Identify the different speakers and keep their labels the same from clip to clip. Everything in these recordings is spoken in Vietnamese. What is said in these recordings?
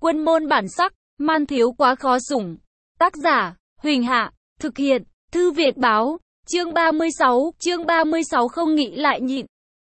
Speaker 1: Quân môn bản sắc, man thiếu quá khó sủng. Tác giả, Huỳnh Hạ, thực hiện, Thư Việt Báo, chương 36 không nghĩ lại nhịn.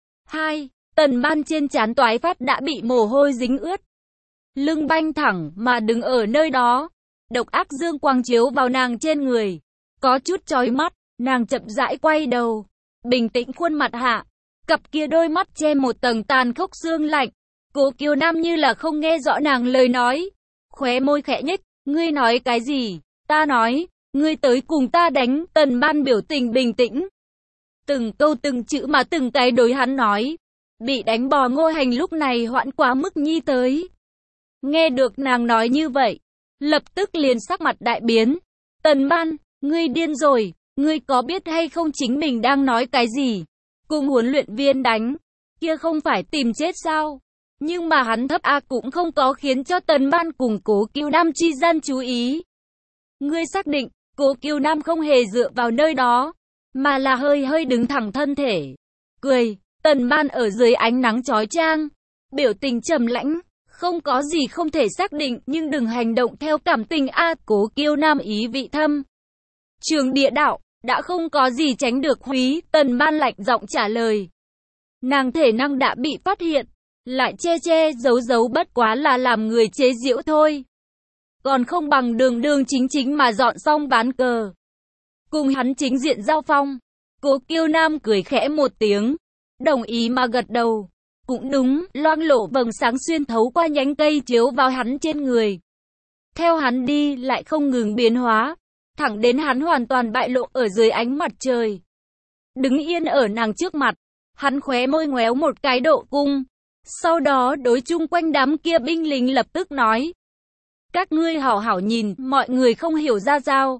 Speaker 1: 2. Tần Ban trên trán toái phát đã bị mồ hôi dính ướt. Lưng banh thẳng mà đứng ở nơi đó. Độc ác dương quang chiếu vào nàng trên người. Có chút chói mắt, nàng chậm rãi quay đầu. Bình tĩnh khuôn mặt hạ. Cặp kia đôi mắt che một tầng tàn khốc sương lạnh. Cố Kiều Nam như là không nghe rõ nàng lời nói. Khóe môi khẽ nhếch, ngươi nói cái gì? Ta nói, ngươi tới cùng ta đánh. Tần Ban biểu tình bình tĩnh. Từng câu từng chữ mà từng cái đối hắn nói. Bị đánh bò Ngô Hành lúc này hoãn quá mức nhi tới. Nghe được nàng nói như vậy, lập tức liền sắc mặt đại biến. Tần Ban, ngươi điên rồi, ngươi có biết hay không chính mình đang nói cái gì? Cùng huấn luyện viên đánh, kia không phải tìm chết sao? Nhưng mà hắn thấp A cũng không có khiến cho Tần Ban cùng Cố Kiều Nam chi gian chú ý. Ngươi xác định, Cố Kiều Nam không hề dựa vào nơi đó, mà là hơi đứng thẳng thân thể. Cười, Tần Ban ở dưới ánh nắng chói chang, biểu tình trầm lãnh, không có gì không thể xác định nhưng đừng hành động theo cảm tình a. Cố Kiều Nam ý vị thâm. Trường địa đạo, đã không có gì tránh được Húy, Tần Ban lạnh giọng trả lời. Nàng thể năng đã bị phát hiện, lại che giấu bất quá là làm người chế giễu thôi. Còn không bằng đường chính mà dọn xong ván cờ. Cùng hắn chính diện giao phong. Cố Kiều Nam cười khẽ một tiếng, đồng ý mà gật đầu. Cũng đúng, loang lổ vầng sáng xuyên thấu qua nhánh cây chiếu vào hắn trên người. Theo hắn đi lại không ngừng biến hóa, thẳng đến hắn hoàn toàn bại lộ ở dưới ánh mặt trời. Đứng yên ở nàng trước mặt, hắn khóe môi ngoéo một cái độ cung. Sau đó đối chung quanh đám kia binh lính lập tức nói. Các ngươi hảo hảo nhìn, mọi người không hiểu ra sao.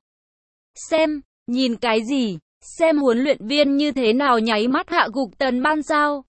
Speaker 1: Xem, nhìn cái gì, xem huấn luyện viên như thế nào nháy mắt hạ gục Tần Ban sao.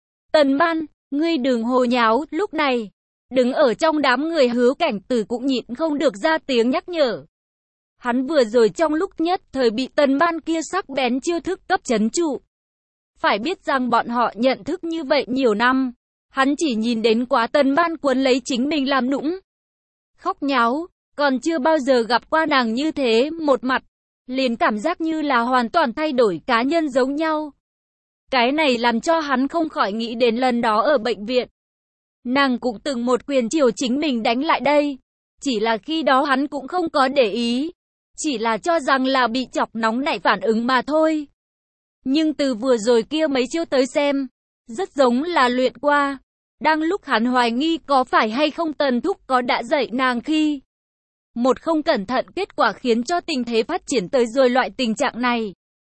Speaker 1: Tần Ban, ngươi đừng hồ nháo. Lúc này, đứng ở trong đám người Hứa Cảnh Tử cũng nhịn không được ra tiếng nhắc nhở. Hắn vừa rồi trong lúc nhất thời bị Tần Ban kia sắc bén chiêu thức cấp trấn trụ. Phải biết rằng bọn họ nhận thức như vậy nhiều năm, hắn chỉ nhìn đến quá Tần Ban quấn lấy chính mình làm nũng, khóc nháo, còn chưa bao giờ gặp qua nàng như thế, một mặt, liền cảm giác như là hoàn toàn thay đổi cá nhân giống nhau. Cái này làm cho hắn không khỏi nghĩ đến lần đó ở bệnh viện. Nàng cũng từng một quyền chiều chính mình đánh lại đây. Chỉ là khi đó hắn cũng không có để ý. Chỉ là cho rằng là bị chọc nóng nảy phản ứng mà thôi. Nhưng từ vừa rồi kia mấy chiêu tới xem, rất giống là luyện qua. Đang lúc hắn hoài nghi có phải hay không Tần Thúc có đã dạy nàng khi. Một không cẩn thận kết quả khiến cho tình thế phát triển tới rồi loại tình trạng này.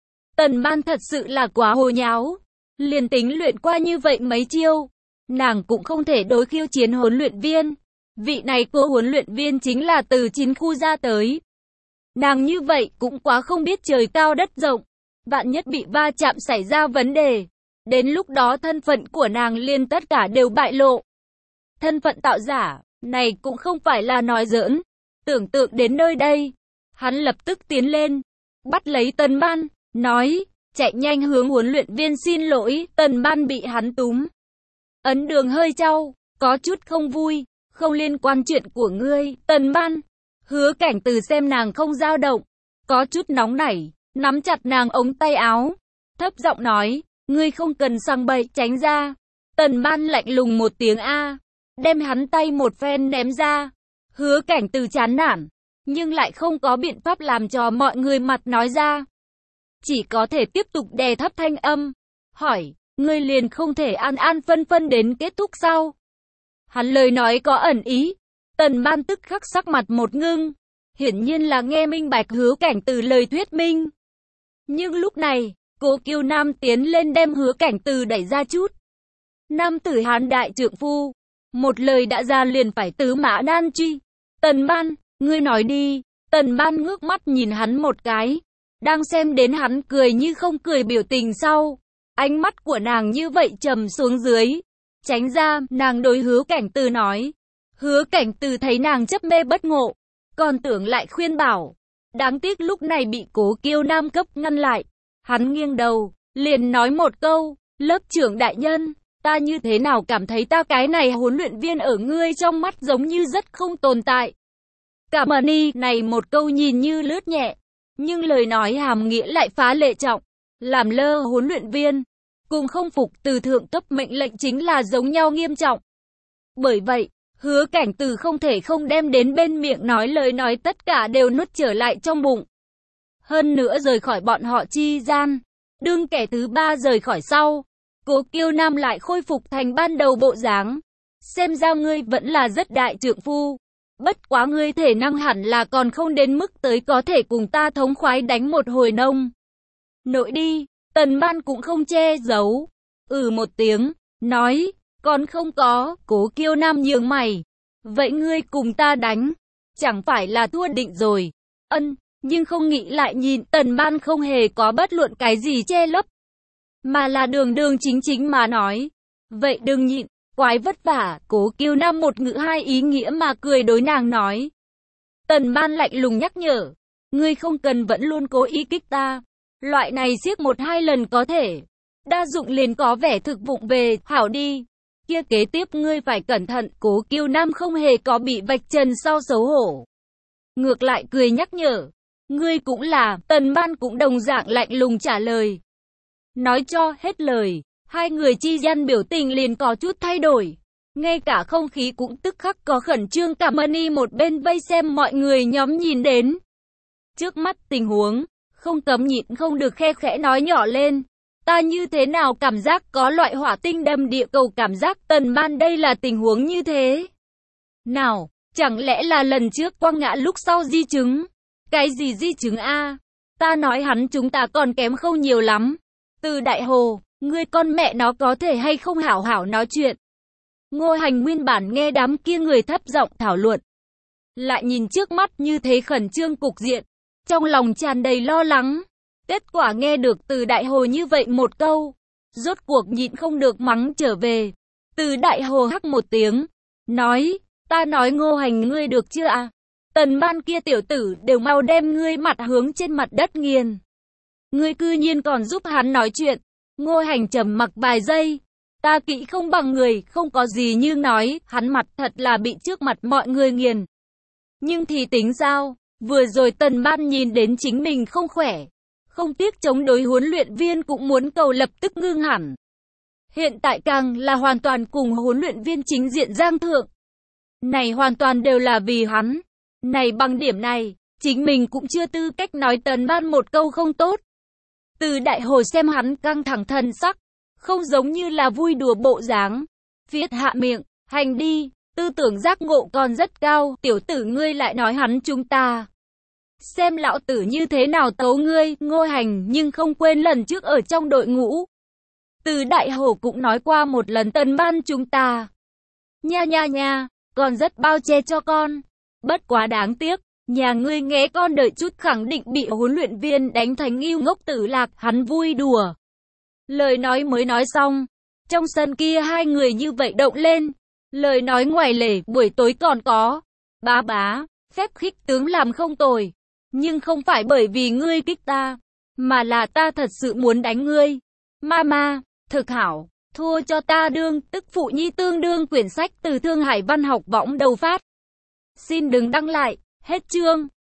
Speaker 1: Tần Ban thật sự là quá hồ nháo. Liền tính luyện qua như vậy mấy chiêu, nàng cũng không thể đối khiêu chiến huấn luyện viên. Vị này của huấn luyện viên chính là từ chiến khu ra tới. Nàng như vậy cũng quá không biết trời cao đất rộng. Vạn nhất bị va chạm xảy ra vấn đề. Đến lúc đó thân phận của nàng liền tất cả đều bại lộ. Thân phận tạo giả, này cũng không phải là nói giỡn. Tưởng tượng đến nơi đây, hắn lập tức tiến lên, bắt lấy Tần Ban, nói, chạy nhanh hướng huấn luyện viên xin lỗi. Tần Ban bị hắn túm. Ấn Đường hơi chau, có chút không vui, không liên quan chuyện của ngươi. Tần Ban, Hứa Cảnh Từ xem nàng không dao động, có chút nóng nảy, nắm chặt nàng ống tay áo, thấp giọng nói, ngươi không cần sang bậy, tránh ra. Tần Ban lạnh lùng một tiếng a, đem hắn tay một phen ném ra. Hứa Cảnh Từ chán nản, nhưng lại không có biện pháp làm cho mọi người mặt nói ra. Chỉ có thể tiếp tục đè thấp thanh âm, hỏi, ngươi liền không thể an phân đến kết thúc sao? Hắn lời nói có ẩn ý. Tần Ban tức khắc sắc mặt một ngưng, hiển nhiên là nghe minh bạch Hứa Cảnh Từ lời thuyết minh. Nhưng lúc này, Cố Kiều Nam tiến lên đem Hứa Cảnh Từ đẩy ra chút. Nam tử Hán đại trượng phu, một lời đã ra liền phải tứ mã nan truy. Tần Ban, ngươi nói đi. Tần Ban ngước mắt nhìn hắn một cái, đang xem đến hắn cười như không cười biểu tình sau. Ánh mắt của nàng như vậy trầm xuống dưới. Tránh ra, nàng đối Hứa Cảnh Từ nói. Hứa Cảnh Từ thấy nàng chấp mê bất ngộ, còn tưởng lại khuyên bảo. Đáng tiếc lúc này bị Cố Kiều Nam cấp ngăn lại. Hắn nghiêng đầu, liền nói một câu, lớp trưởng đại nhân, Ta như thế nào cảm thấy ta cái này huấn luyện viên ở ngươi trong mắt giống như rất không tồn tại. Cảm ơn y, này một câu nhìn như lướt nhẹ, nhưng lời nói hàm nghĩa lại phá lệ trọng. Làm lơ huấn luyện viên, cùng không phục từ thượng cấp mệnh lệnh chính là giống nhau nghiêm trọng. Bởi vậy, Hứa Cảnh Từ không thể không đem đến bên miệng nói lời nói tất cả đều nuốt trở lại trong bụng. Hơn nữa rời khỏi bọn họ chi gian, đương kẻ thứ ba rời khỏi sau, Cố Kiêu Nam lại khôi phục thành ban đầu bộ dáng. Xem ra ngươi vẫn là rất đại trượng phu. Bất quá ngươi thể năng hẳn là còn không đến mức tới có thể cùng ta thống khoái đánh một hồi nông. Nội đi, Tần Ban cũng không che giấu. Một tiếng, nói, còn không có. Cố Kiêu Nam nhướng mày. Vậy ngươi cùng ta đánh, chẳng phải là thua định rồi. Nhưng không nghĩ lại nhìn Tần Ban không hề có bất luận cái gì che lấp, mà là đường đường chính chính mà nói. Vậy đừng nhịn, quái vất vả. Cố Kiêu Nam một ngữ hai ý nghĩa mà cười đối nàng nói. Tần Ban lạnh lùng nhắc nhở, ngươi không cần vẫn luôn cố ý kích ta. Loại này siết một hai lần có thể, đa dụng liền có vẻ thực vụng về, hảo đi. Kia kế tiếp ngươi phải cẩn thận. Cố Kiêu Nam không hề có bị vạch trần sau xấu hổ, ngược lại cười nhắc nhở, ngươi cũng là. Tần Ban cũng đồng dạng lạnh lùng trả lời. Nói cho hết lời, hai người chi gian biểu tình liền có chút thay đổi. Ngay cả không khí cũng tức khắc có khẩn trương. Cảm ơn y một bên vây xem mọi người nhóm nhìn đến trước mắt tình huống, không cấm nhịn không được khe khẽ nói nhỏ lên. Ta như thế nào cảm giác có loại hỏa tinh đâm địa cầu cảm giác. Tần Ban đây là tình huống như thế nào? Chẳng lẽ là lần trước quăng ngã lúc sau di chứng? Cái gì di chứng a? Ta nói hắn chúng ta còn kém không nhiều lắm. Từ Đại Hồ, ngươi con mẹ nó có thể hay không hảo hảo nói chuyện. Ngô Hành nguyên bản nghe đám kia người thấp giọng thảo luận, lại nhìn trước mắt như thế khẩn trương cục diện, trong lòng tràn đầy lo lắng. Kết quả nghe được Từ Đại Hồ như vậy một câu, rốt cuộc nhịn không được mắng trở về. Từ Đại Hồ hắc một tiếng, nói, ta nói Ngô Hành ngươi được chưa à? Tần Ban kia tiểu tử đều mau đem ngươi mặt hướng trên mặt đất nghiền. Ngươi cư nhiên còn giúp hắn nói chuyện. Ngô Hành trầm mặc vài giây. Ta kỹ không bằng người, không có gì nhưng nói, hắn mặt thật là bị trước mặt mọi người nghiền. Nhưng thì tính sao? Vừa rồi Tần Ban nhìn đến chính mình không khỏe, không tiếc chống đối huấn luyện viên cũng muốn cầu lập tức ngưng hẳn. Hiện tại càng là hoàn toàn cùng huấn luyện viên chính diện giang thượng. Này hoàn toàn đều là vì hắn. Này bằng điểm này, chính mình cũng chưa tư cách nói Tần Ban một câu không tốt. Từ Đại Hồ xem hắn căng thẳng thần sắc, không giống như là vui đùa bộ dáng. Viết hạ miệng, hành đi, tư tưởng giác ngộ còn rất cao. Tiểu tử ngươi lại nói hắn chúng ta. Xem lão tử như thế nào tấu ngươi. Ngô Hành nhưng không quên lần trước ở trong đội ngũ, Từ Đại Hồ cũng nói qua một lần Tần Ban chúng ta. Nha, còn rất bao che cho con. Bất quá đáng tiếc, nhà ngươi nghe con đợi chút khẳng định bị huấn luyện viên đánh thành yêu ngốc tử lạc. Hắn vui đùa. Lời nói mới nói xong, trong sân kia hai người như vậy động lên. Lời nói ngoài lề, buổi tối còn có. Bá, phép khích tướng làm không tồi. Nhưng không phải bởi vì ngươi kích ta, mà là ta thật sự muốn đánh ngươi. Mama, thực hảo, thua cho ta đương, tức phụ nhi tương đương. Quyển sách từ Thương Hải Văn học võng đầu phát. Xin đừng đăng lại, hết chương.